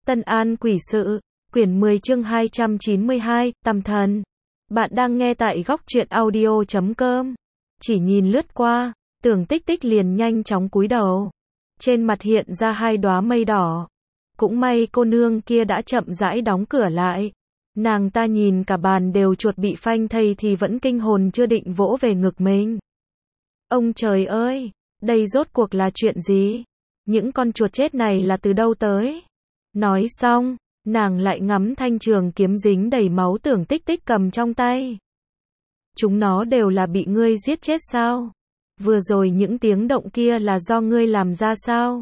Tân An Quỷ Sự, quyển 10 chương 292, Tầm Thần. Bạn đang nghe tại góc truyện audio.com. Chỉ nhìn lướt qua, Tưởng Tích Tích liền nhanh chóng cúi đầu. Trên mặt hiện ra hai đóa mây đỏ. Cũng may cô nương kia đã chậm rãi đóng cửa lại. Nàng ta nhìn cả bàn đều chuột bị phanh thây thì vẫn kinh hồn chưa định vỗ về ngực mình. Ông trời ơi, đây rốt cuộc là chuyện gì? Những con chuột chết này là từ đâu tới? Nói xong, nàng lại ngắm thanh trường kiếm dính đầy máu Tưởng Tích Tích cầm trong tay. Chúng nó đều là bị ngươi giết chết sao? Vừa rồi những tiếng động kia là do ngươi làm ra sao?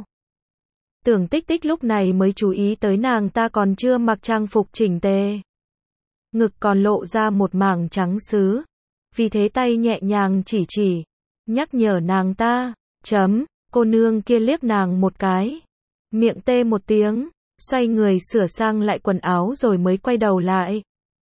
Tưởng Tích Tích lúc này mới chú ý tới nàng ta còn chưa mặc trang phục chỉnh tề. Ngực còn lộ ra một mảng trắng sứ. Vì thế tay nhẹ nhàng chỉ, nhắc nhở nàng ta. Cô nương kia liếc nàng một cái. Miệng tê một tiếng, xoay người sửa sang lại quần áo rồi mới quay đầu lại.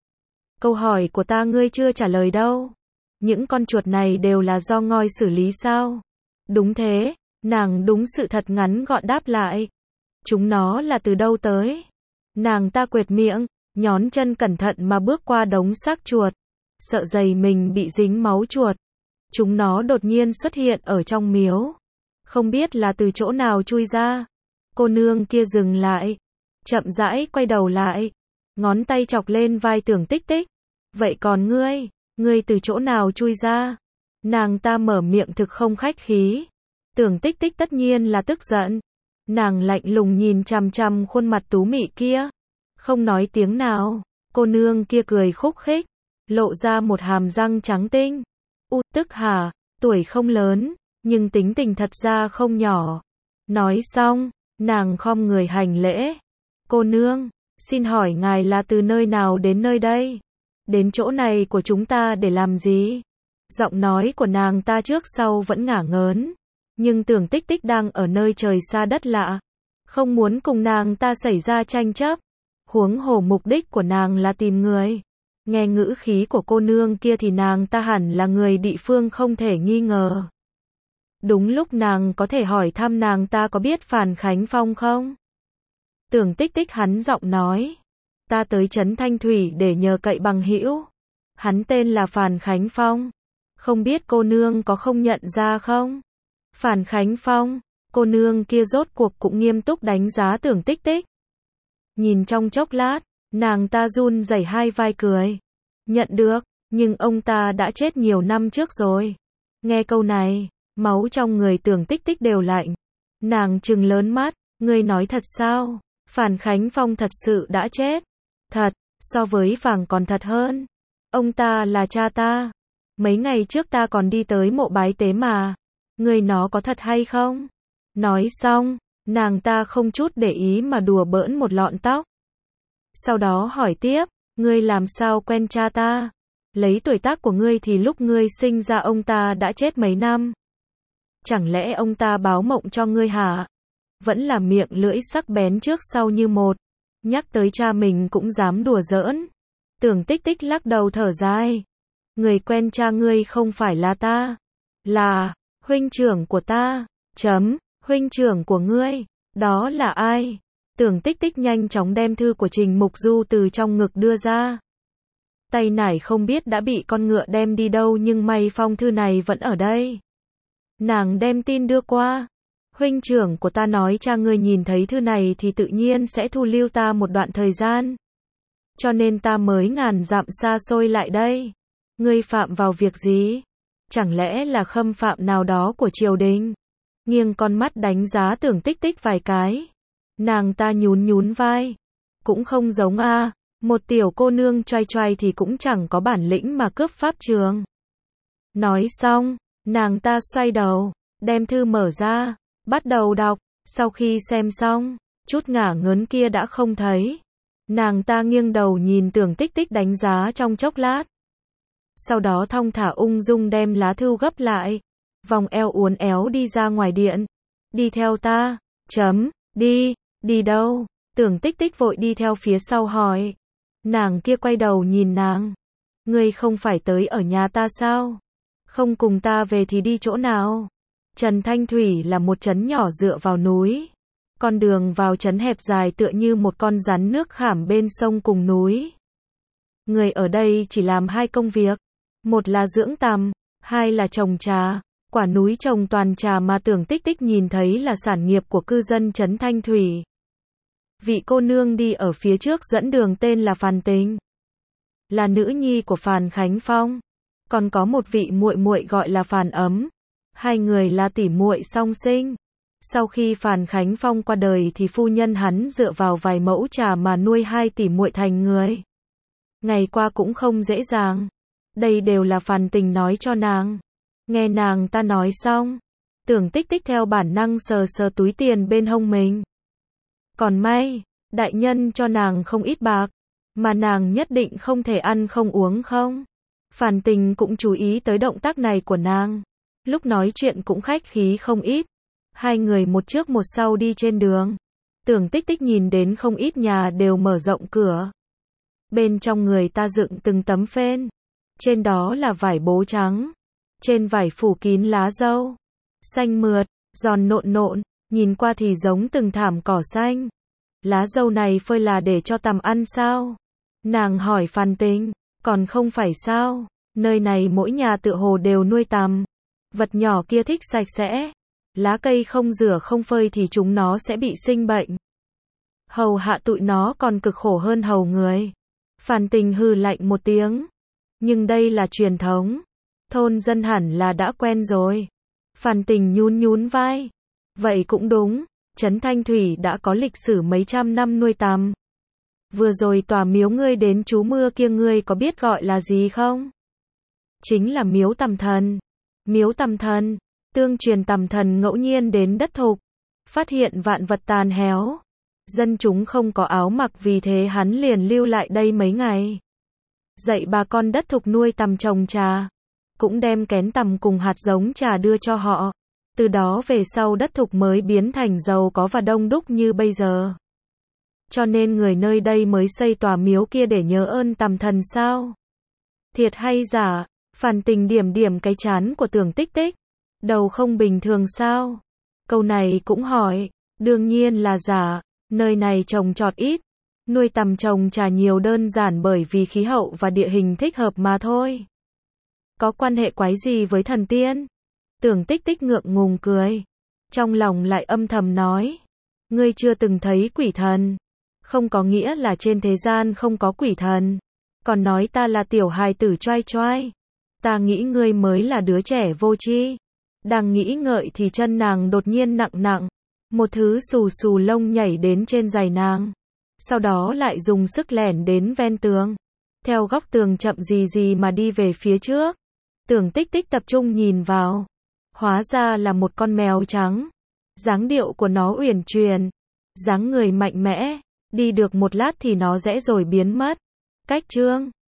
Câu hỏi của ta ngươi chưa trả lời đâu. Những con chuột này đều là do ngoi xử lý sao? Đúng thế, nàng đúng sự thật ngắn gọn đáp lại. Chúng nó là từ đâu tới? Nàng ta quệt miệng, nhón chân cẩn thận mà bước qua đống xác chuột. Sợ giày mình bị dính máu chuột. Chúng nó đột nhiên xuất hiện ở trong miếu. Không biết là từ chỗ nào chui ra. Cô nương kia dừng lại. Chậm rãi quay đầu lại. Ngón tay chọc lên vai Tưởng Tích Tích. Vậy còn ngươi từ chỗ nào chui ra? Nàng ta mở miệng thực không khách khí. Tưởng Tích Tích tất nhiên là tức giận. Nàng lạnh lùng nhìn chằm chằm khuôn mặt tú mị kia. Không nói tiếng nào. Cô nương kia cười khúc khích. Lộ ra một hàm răng trắng tinh. Tức hả, tuổi không lớn, nhưng tính tình thật ra không nhỏ. Nói xong, nàng khom người hành lễ. Cô nương, xin hỏi ngài là từ nơi nào đến nơi đây? Đến chỗ này của chúng ta để làm gì? Giọng nói của nàng ta trước sau vẫn ngả ngớn. Nhưng Tưởng Tích Tích đang ở nơi trời xa đất lạ. Không muốn cùng nàng ta xảy ra tranh chấp. Huống hồ mục đích của nàng là tìm người. Nghe ngữ khí của cô nương kia thì nàng ta hẳn là người địa phương không thể nghi ngờ. Đúng lúc nàng có thể hỏi thăm nàng ta có biết Phàn Khánh Phong không? Tưởng Tích Tích hắn giọng nói. Ta tới trấn Thanh Thủy để nhờ cậy bằng hữu. Hắn tên là Phàn Khánh Phong. Không biết cô nương có không nhận ra không? Phàn Khánh Phong, cô nương kia rốt cuộc cũng nghiêm túc đánh giá Tưởng Tích Tích. Nhìn trong chốc lát, nàng ta run rẩy hai vai cười. Nhận được, nhưng ông ta đã chết nhiều năm trước rồi. Nghe câu này, máu trong người Tưởng Tích Tích đều lạnh. Nàng trừng lớn mắt, ngươi nói thật sao? Phàn Khánh Phong thật sự đã chết. Thật, so với vàng còn thật hơn. Ông ta là cha ta. Mấy ngày trước ta còn đi tới mộ bái tế mà. Ngươi nó có thật hay không? Nói xong, nàng ta không chút để ý mà đùa bỡn một lọn tóc. Sau đó hỏi tiếp, ngươi làm sao quen cha ta? Lấy tuổi tác của ngươi thì lúc ngươi sinh ra ông ta đã chết mấy năm. Chẳng lẽ ông ta báo mộng cho ngươi hả? Vẫn là miệng lưỡi sắc bén trước sau như một. Nhắc tới cha mình cũng dám đùa giỡn. Tưởng Tích Tích lắc đầu thở dài. Người quen cha ngươi không phải là ta. Là huynh trưởng của ta. Huynh trưởng của ngươi. Đó là ai? Tưởng Tích Tích nhanh chóng đem thư của Trình Mục Du từ trong ngực đưa ra. Tay nải không biết đã bị con ngựa đem đi đâu nhưng may phong thư này vẫn ở đây. Nàng đem tin đưa qua. Huynh trưởng của ta nói cha ngươi nhìn thấy thư này thì tự nhiên sẽ thu lưu ta một đoạn thời gian. Cho nên ta mới ngàn dặm xa xôi lại đây. Ngươi phạm vào việc gì? Chẳng lẽ là khâm phạm nào đó của triều đình? Nghiêng con mắt đánh giá Tưởng Tích Tích vài cái. Nàng ta nhún vai. Cũng không giống một tiểu cô nương choai choai thì cũng chẳng có bản lĩnh mà cướp pháp trường. Nói xong, nàng ta xoay đầu, đem thư mở ra, bắt đầu đọc. Sau khi xem xong, chút ngả ngớn kia đã không thấy. Nàng ta nghiêng đầu nhìn Tưởng Tích Tích đánh giá trong chốc lát. Sau đó thong thả ung dung đem lá thư gấp lại. Vòng eo uốn éo đi ra ngoài điện. Đi theo ta. Đi đâu? Tưởng Tích Tích vội đi theo phía sau hỏi. Nàng kia quay đầu nhìn nàng. Ngươi không phải tới ở nhà ta sao? Không cùng ta về thì đi chỗ nào? Trần Thanh Thủy là một trấn nhỏ dựa vào núi. Con đường vào trấn hẹp dài tựa như một con rắn nước khảm bên sông cùng núi. Người ở đây chỉ làm 2 công việc. Một là dưỡng tằm, 2 là trồng trà. Quả núi trồng toàn trà mà Tưởng Tích Tích nhìn thấy là sản nghiệp của cư dân trấn Thanh Thủy. Vị cô nương đi ở phía trước dẫn đường tên là Phàn Tình, là nữ nhi của Phàn Khánh Phong. Còn có một vị muội muội gọi là Phàn Ấm. 2 người là tỷ muội song sinh. Sau khi Phàn Khánh Phong qua đời thì phu nhân hắn dựa vào vài mẫu trà mà nuôi 2 tỷ muội thành người. Ngày qua cũng không dễ dàng. Đây đều là Phàn Tình nói cho nàng. Nghe nàng ta nói xong, Tưởng Tích Tích theo bản năng sờ sờ túi tiền bên hông mình. Còn may, đại nhân cho nàng không ít bạc, mà nàng nhất định không thể ăn không uống không. Phàn Tình cũng chú ý tới động tác này của nàng. Lúc nói chuyện cũng khách khí không ít. 2 người một trước một sau đi trên đường. Tưởng Tích Tích nhìn đến không ít nhà đều mở rộng cửa. Bên trong người ta dựng từng tấm phên. Trên đó là vải bố trắng. Trên vải phủ kín lá dâu. Xanh mượt, giòn nộn nộn, nhìn qua thì giống từng thảm cỏ xanh. Lá dâu này phơi là để cho tằm ăn sao? Nàng hỏi Phàn Tình, còn không phải sao? Nơi này mỗi nhà tựa hồ đều nuôi tằm. Vật nhỏ kia thích sạch sẽ. Lá cây không rửa không phơi thì chúng nó sẽ bị sinh bệnh. Hầu hạ tụi nó còn cực khổ hơn hầu người. Phàn Tình hừ lạnh một tiếng. Nhưng đây là truyền thống. Thôn dân hẳn là đã quen rồi. Phàn Tình nhún nhún vai. Vậy cũng đúng, trấn Thanh Thủy đã có lịch sử mấy trăm năm nuôi tằm. Vừa rồi tòa miếu ngươi đến trú mưa kia ngươi có biết gọi là gì không? Chính là miếu tằm thần. Miếu tằm thần, tương truyền tằm thần ngẫu nhiên đến đất thục, phát hiện vạn vật tàn héo. Dân chúng không có áo mặc vì thế hắn liền lưu lại đây mấy ngày. Dạy bà con đất thục nuôi tằm trồng trà. Cũng đem kén tằm cùng hạt giống trà đưa cho họ. Từ đó về sau đất thục mới biến thành giàu có và đông đúc như bây giờ. Cho nên người nơi đây mới xây tòa miếu kia để nhớ ơn tằm thần sao? Thiệt hay giả? Phàn Tình điểm điểm cái trán của Tưởng Tích Tích. Đầu không bình thường sao? Câu này cũng hỏi. Đương nhiên là giả. Nơi này trồng trọt ít. Nuôi tằm trồng trà nhiều đơn giản bởi vì khí hậu và địa hình thích hợp mà thôi. Có quan hệ quái gì với thần tiên? Tưởng Tích Tích ngượng ngùng cười. Trong lòng lại âm thầm nói. Ngươi chưa từng thấy quỷ thần. Không có nghĩa là trên thế gian không có quỷ thần. Còn nói ta là tiểu hài tử choai choai. Ta nghĩ ngươi mới là đứa trẻ vô tri. Đang nghĩ ngợi thì chân nàng đột nhiên nặng nặng. Một thứ xù xù lông nhảy đến trên giày nàng. Sau đó lại dùng sức lẻn đến ven tường. Theo góc tường chậm gì gì mà đi về phía trước. Tưởng Tích Tích tập trung nhìn vào. Hóa ra là một con mèo trắng. Dáng điệu của nó uyển chuyển. Dáng người mạnh mẽ. Đi được một lát thì nó rẽ rồi biến mất. Cách chương